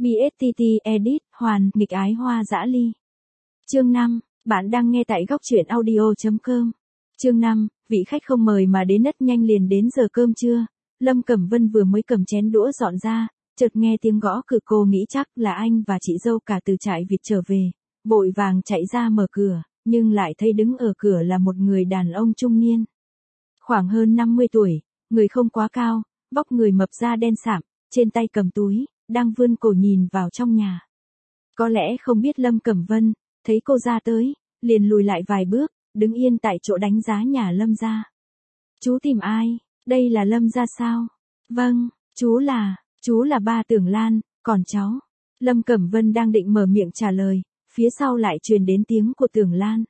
BSTT Edit, Hoàn, nghịch ái hoa dã ly. Chương 5, bạn đang nghe tại góc truyện audio.com. Chương 5, vị khách không mời mà đến rất nhanh liền đến giờ cơm trưa. Lâm Cẩm Vân vừa mới cầm chén đũa dọn ra, chợt nghe tiếng gõ cửa, cô nghĩ chắc là anh và chị dâu cả từ trại vịt trở về, vội vàng chạy ra mở cửa, nhưng lại thấy đứng ở cửa là một người đàn ông trung niên. Khoảng hơn 50 tuổi, người không quá cao, vóc người mập da đen sạm, trên tay cầm túi, đang vươn cổ nhìn vào trong nhà. Có lẽ không biết Lâm Cẩm Vân, thấy cô ra tới, liền lùi lại vài bước, đứng yên tại chỗ đánh giá nhà Lâm gia. Chú tìm ai? Đây là Lâm gia sao? Vâng, chú là ba Tưởng Lan, còn cháu. Lâm Cẩm Vân đang định mở miệng trả lời, phía sau lại truyền đến tiếng của Tưởng Lan.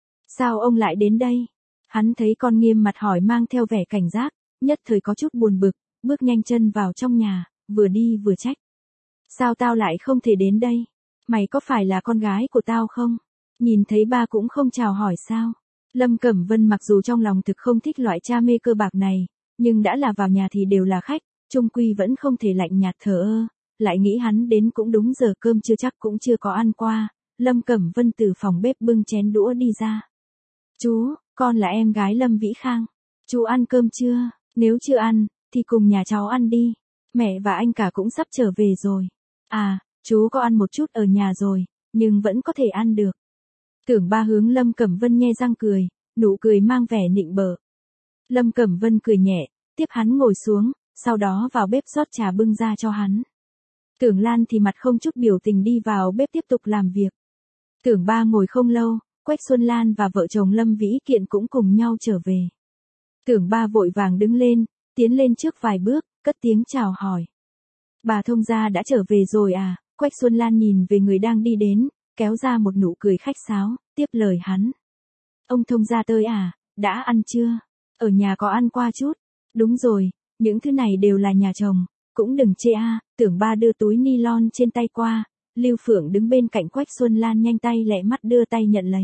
Sao ông lại đến đây? Hắn thấy con nghiêm mặt hỏi mang theo vẻ cảnh giác, nhất thời có chút buồn bực, bước nhanh chân vào trong nhà, vừa đi vừa trách. Sao tao lại không thể đến đây? Mày có phải là con gái của tao không? Nhìn thấy ba cũng không chào hỏi sao? Lâm Cẩm Vân mặc dù trong lòng thực không thích loại cha mê cơ bạc này, nhưng đã là vào nhà thì đều là khách, chung quy vẫn không thể lạnh nhạt thờ ơ, lại nghĩ hắn đến cũng đúng giờ cơm chưa chắc cũng chưa có ăn qua. Lâm Cẩm Vân từ phòng bếp bưng chén đũa đi ra. Chú, con là em gái Lâm Vĩ Khang. Chú ăn cơm chưa? Nếu chưa ăn, thì cùng nhà cháu ăn đi. Mẹ và anh cả cũng sắp trở về rồi. À, chú có ăn một chút ở nhà rồi, nhưng vẫn có thể ăn được. Tưởng ba hướng Lâm Cẩm Vân nhe răng cười, nụ cười mang vẻ nịnh bợ. Lâm Cẩm Vân cười nhẹ, tiếp hắn ngồi xuống, sau đó vào bếp rót trà bưng ra cho hắn. Tưởng Lan thì mặt không chút biểu tình đi vào bếp tiếp tục làm việc. Tưởng ba ngồi không lâu, Quách Xuân Lan và vợ chồng Lâm Vĩ Kiện cũng cùng nhau trở về. Tưởng ba vội vàng đứng lên, tiến lên trước vài bước, cất tiếng chào hỏi. Bà thông gia đã trở về rồi à? Quách Xuân Lan nhìn về người đang đi đến, kéo ra một nụ cười khách sáo, tiếp lời hắn. Ông thông gia tới à, đã ăn chưa? Ở nhà có ăn qua chút. Đúng rồi, những thứ này đều là nhà chồng, cũng đừng chê a. Tưởng ba đưa túi nylon trên tay qua, Lưu Phượng đứng bên cạnh Quách Xuân Lan nhanh tay lẹ mắt đưa tay nhận lấy.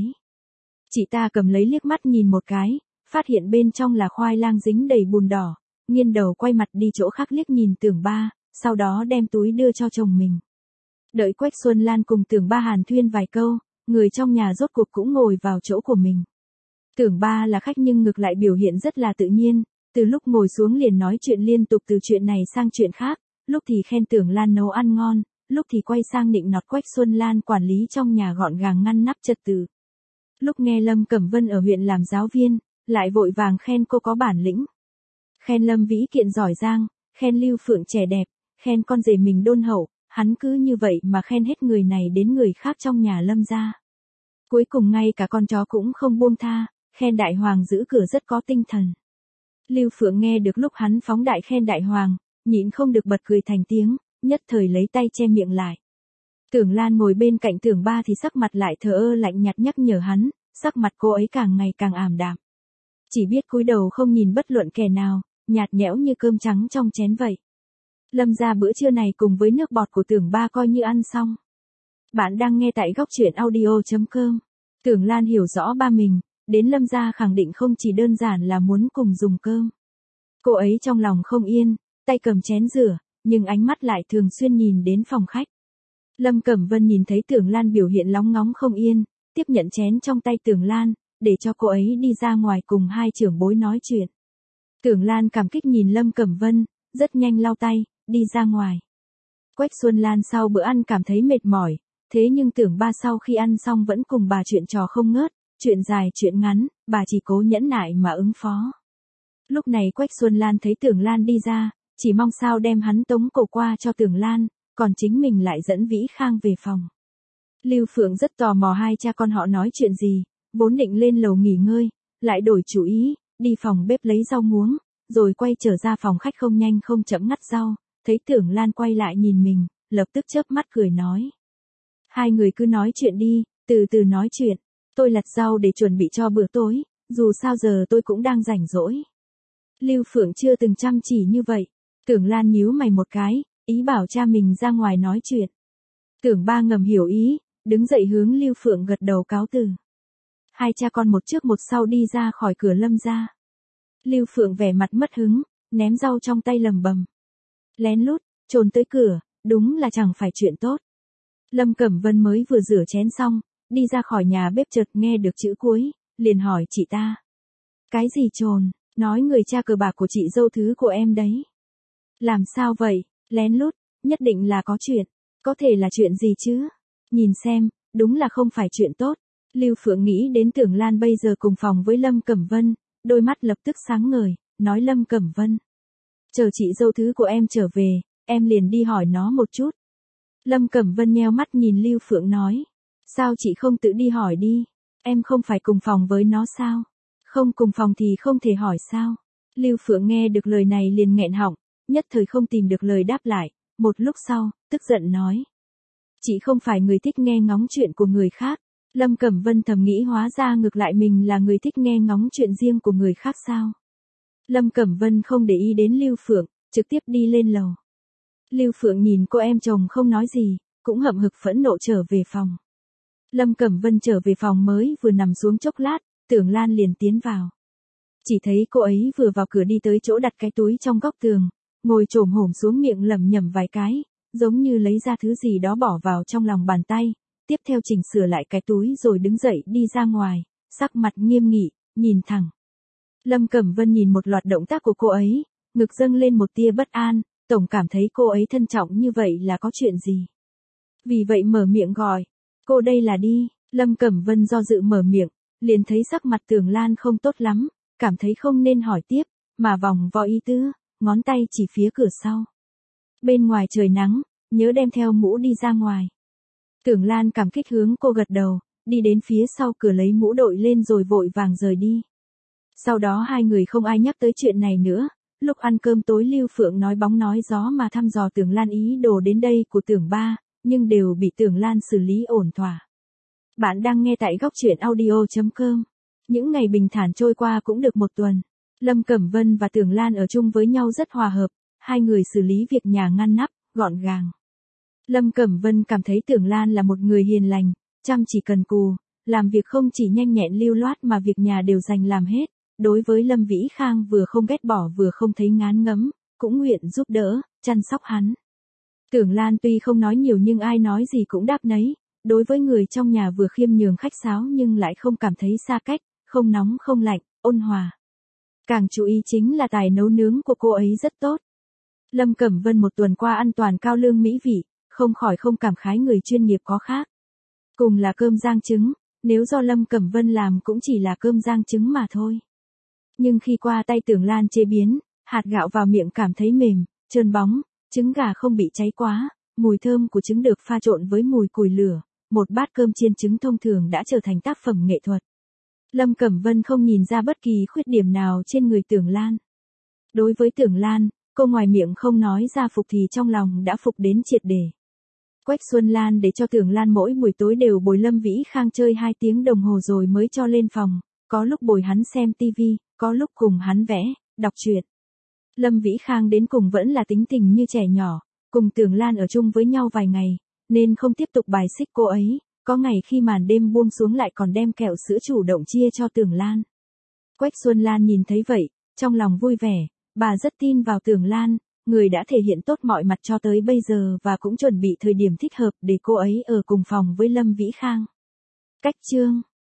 Chị ta cầm lấy liếc mắt nhìn một cái, phát hiện bên trong là khoai lang dính đầy bùn đỏ, nghiêng đầu quay mặt đi chỗ khác liếc nhìn Tưởng ba, sau đó đem túi đưa cho chồng mình. Đợi Quách Xuân Lan cùng Tưởng ba hàn thuyên vài câu, người trong nhà rốt cuộc cũng ngồi vào chỗ của mình. Tưởng ba là khách nhưng ngược lại biểu hiện rất là tự nhiên, từ lúc ngồi xuống liền nói chuyện liên tục từ chuyện này sang chuyện khác, lúc thì khen Tưởng Lan nấu ăn ngon, lúc thì quay sang nịnh nọt Quách Xuân Lan quản lý trong nhà gọn gàng ngăn nắp trật tự. Lúc nghe Lâm Cẩm Vân ở huyện làm giáo viên, lại vội vàng khen cô có bản lĩnh. Khen Lâm Vĩ Kiện giỏi giang, khen Lưu Phượng trẻ đẹp, khen con rể mình đôn hậu, hắn cứ như vậy mà khen hết người này đến người khác trong nhà Lâm gia. Cuối cùng ngay cả con chó cũng không buông tha, khen Đại Hoàng giữ cửa rất có tinh thần. Lưu Phượng nghe được lúc hắn phóng đại khen Đại Hoàng, nhịn không được bật cười thành tiếng, nhất thời lấy tay che miệng lại. Tưởng Lan ngồi bên cạnh Tưởng ba thì sắc mặt lại thờ ơ lạnh nhạt nhắc nhở hắn, sắc mặt cô ấy càng ngày càng ảm đạm. Chỉ biết cúi đầu không nhìn bất luận kẻ nào, nhạt nhẽo như cơm trắng trong chén vậy. Lâm gia bữa trưa này cùng với nước bọt của Tưởng ba coi như ăn xong. Bạn đang nghe tại góc truyện audio.com. Tưởng Lan hiểu rõ ba mình, đến Lâm gia khẳng định không chỉ đơn giản là muốn cùng dùng cơm. Cô ấy trong lòng không yên, tay cầm chén rửa, nhưng ánh mắt lại thường xuyên nhìn đến phòng khách. Lâm Cẩm Vân nhìn thấy Tưởng Lan biểu hiện lóng ngóng không yên, tiếp nhận chén trong tay Tưởng Lan, để cho cô ấy đi ra ngoài cùng hai trưởng bối nói chuyện. Tưởng Lan cảm kích nhìn Lâm Cẩm Vân, rất nhanh lau tay, đi ra ngoài. Quách Xuân Lan sau bữa ăn cảm thấy mệt mỏi, thế nhưng Tưởng ba sau khi ăn xong vẫn cùng bà chuyện trò không ngớt, chuyện dài chuyện ngắn, bà chỉ cố nhẫn nại mà ứng phó. Lúc này Quách Xuân Lan thấy Tưởng Lan đi ra, chỉ mong sao đem hắn tống cổ qua cho Tưởng Lan, còn chính mình lại dẫn Vĩ Khang về phòng. Lưu Phượng rất tò mò hai cha con họ nói chuyện gì, vốn định lên lầu nghỉ ngơi, lại đổi chủ ý, đi phòng bếp lấy rau muống, rồi quay trở ra phòng khách không nhanh không chậm ngắt rau, thấy Tưởng Lan quay lại nhìn mình, lập tức chớp mắt cười nói. Hai người cứ nói chuyện đi, từ từ nói chuyện, tôi lặt rau để chuẩn bị cho bữa tối, dù sao giờ tôi cũng đang rảnh rỗi. Lưu Phượng chưa từng chăm chỉ như vậy, Tưởng Lan nhíu mày một cái, ý bảo cha mình ra ngoài nói chuyện. Tưởng ba ngầm hiểu ý, đứng dậy hướng Lưu Phượng gật đầu cáo từ. Hai cha con một trước một sau đi ra khỏi cửa Lâm gia. Lưu Phượng vẻ mặt mất hứng, ném rau trong tay lầm bầm. Lén lút, trồn tới cửa, đúng là chẳng phải chuyện tốt. Lâm Cẩm Vân mới vừa rửa chén xong, đi ra khỏi nhà bếp chợt nghe được chữ cuối, liền hỏi chị ta. Cái gì trồn, nói người cha cờ bạc của chị dâu thứ của em đấy. Làm sao vậy, lén lút, nhất định là có chuyện, có thể là chuyện gì chứ? Nhìn xem, đúng là không phải chuyện tốt. Lưu Phượng nghĩ đến Tưởng Lan bây giờ cùng phòng với Lâm Cẩm Vân, đôi mắt lập tức sáng ngời, nói Lâm Cẩm Vân. Chờ chị dâu thứ của em trở về, em liền đi hỏi nó một chút. Lâm Cẩm Vân nheo mắt nhìn Lưu Phượng nói. Sao chị không tự đi hỏi đi? Em không phải cùng phòng với nó sao? Không cùng phòng thì không thể hỏi sao? Lưu Phượng nghe được lời này liền nghẹn họng, nhất thời không tìm được lời đáp lại, một lúc sau, tức giận nói. Chị không phải người thích nghe ngóng chuyện của người khác. Lâm Cẩm Vân thầm nghĩ hóa ra ngược lại mình là người thích nghe ngóng chuyện riêng của người khác sao? Lâm Cẩm Vân không để ý đến Lưu Phượng, trực tiếp đi lên lầu. Lưu Phượng nhìn cô em chồng không nói gì, cũng hậm hực phẫn nộ trở về phòng. Lâm Cẩm Vân trở về phòng mới vừa nằm xuống chốc lát, Tưởng Lan liền tiến vào. Chỉ thấy cô ấy vừa vào cửa đi tới chỗ đặt cái túi trong góc tường, ngồi chồm hổm xuống miệng lẩm nhẩm vài cái, giống như lấy ra thứ gì đó bỏ vào trong lòng bàn tay, tiếp theo chỉnh sửa lại cái túi rồi đứng dậy đi ra ngoài, sắc mặt nghiêm nghị, nhìn thẳng. Lâm Cẩm Vân nhìn một loạt động tác của cô ấy, ngực dâng lên một tia bất an, tổng cảm thấy cô ấy thân trọng như vậy là có chuyện gì. Vì vậy mở miệng gọi, cô đây là đi. Lâm Cẩm Vân do dự mở miệng, liền thấy sắc mặt Tưởng Lan không tốt lắm, cảm thấy không nên hỏi tiếp, mà vòng vo ý tứ, ngón tay chỉ phía cửa sau. Bên ngoài trời nắng, nhớ đem theo mũ đi ra ngoài. Tưởng Lan cảm kích hướng cô gật đầu, đi đến phía sau cửa lấy mũ đội lên rồi vội vàng rời đi. Sau đó hai người không ai nhắc tới chuyện này nữa. Lúc ăn cơm tối Lưu Phượng nói bóng nói gió mà thăm dò Tưởng Lan ý đồ đến đây của Tưởng Ba, nhưng đều bị Tưởng Lan xử lý ổn thỏa. Bạn đang nghe tại góc truyện audio.com. Những ngày bình thản trôi qua cũng được một tuần. Lâm Cẩm Vân và Tưởng Lan ở chung với nhau rất hòa hợp, hai người xử lý việc nhà ngăn nắp, gọn gàng. Lâm Cẩm Vân cảm thấy Tưởng Lan là một người hiền lành, chăm chỉ cần cù, làm việc không chỉ nhanh nhẹn lưu loát mà việc nhà đều dành làm hết. Đối với Lâm Vĩ Khang vừa không ghét bỏ vừa không thấy ngán ngấm, cũng nguyện giúp đỡ, chăm sóc hắn. Tưởng Lan tuy không nói nhiều nhưng ai nói gì cũng đáp nấy, đối với người trong nhà vừa khiêm nhường khách sáo nhưng lại không cảm thấy xa cách, không nóng không lạnh, ôn hòa. Càng chú ý chính là tài nấu nướng của cô ấy rất tốt. Lâm Cẩm Vân một tuần qua ăn toàn cao lương mỹ vị, không khỏi không cảm khái người chuyên nghiệp có khác. Cùng là cơm rang trứng, nếu do Lâm Cẩm Vân làm cũng chỉ là cơm rang trứng mà thôi. Nhưng khi qua tay Tưởng Lan chế biến, hạt gạo vào miệng cảm thấy mềm, trơn bóng, trứng gà không bị cháy quá, mùi thơm của trứng được pha trộn với mùi củi lửa, một bát cơm chiên trứng thông thường đã trở thành tác phẩm nghệ thuật. Lâm Cẩm Vân không nhìn ra bất kỳ khuyết điểm nào trên người Tưởng Lan. Đối với Tưởng Lan, cô ngoài miệng không nói ra phục thì trong lòng đã phục đến triệt để. Quách Xuân Lan để cho Tưởng Lan mỗi buổi tối đều bồi Lâm Vĩ Khang chơi 2 tiếng đồng hồ rồi mới cho lên phòng, có lúc bồi hắn xem tivi, có lúc cùng hắn vẽ, đọc truyện. Lâm Vĩ Khang đến cùng vẫn là tính tình như trẻ nhỏ, cùng Tưởng Lan ở chung với nhau vài ngày, nên không tiếp tục bài xích cô ấy, có ngày khi màn đêm buông xuống lại còn đem kẹo sữa chủ động chia cho Tưởng Lan. Quách Xuân Lan nhìn thấy vậy, trong lòng vui vẻ, bà rất tin vào Tưởng Lan, người đã thể hiện tốt mọi mặt cho tới bây giờ và cũng chuẩn bị thời điểm thích hợp để cô ấy ở cùng phòng với Lâm Vĩ Khang. Cách chương